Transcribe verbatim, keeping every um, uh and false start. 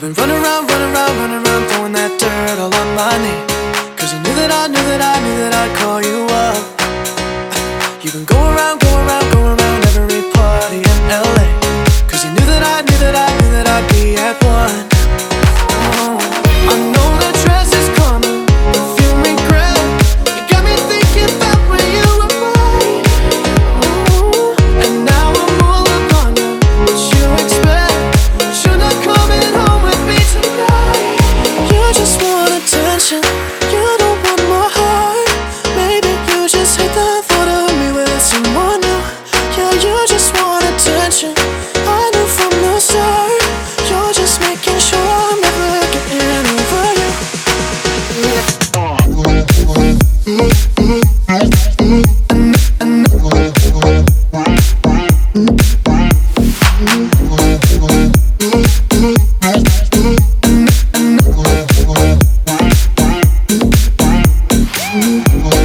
been running around, running around, running around, throwing that dirt all on my name. Cause you knew that I knew that I knew that I'd call you up. You've been going around, going around, going around every party in L A. Cause you knew that I knew that I knew that I'd be at one. Oh, I know that dress is coming, if you regret. You got me thinking about when you were mine. Ooh, and now I'm all up on you. What you expect? You're not coming home with me tonight. You just want attention, you don't want my heart. Maybe you just hate the thought of me with someone new. Yeah, you just want attention, I knew from the start. You're just making sure I'm never getting over you. Mm-hmm.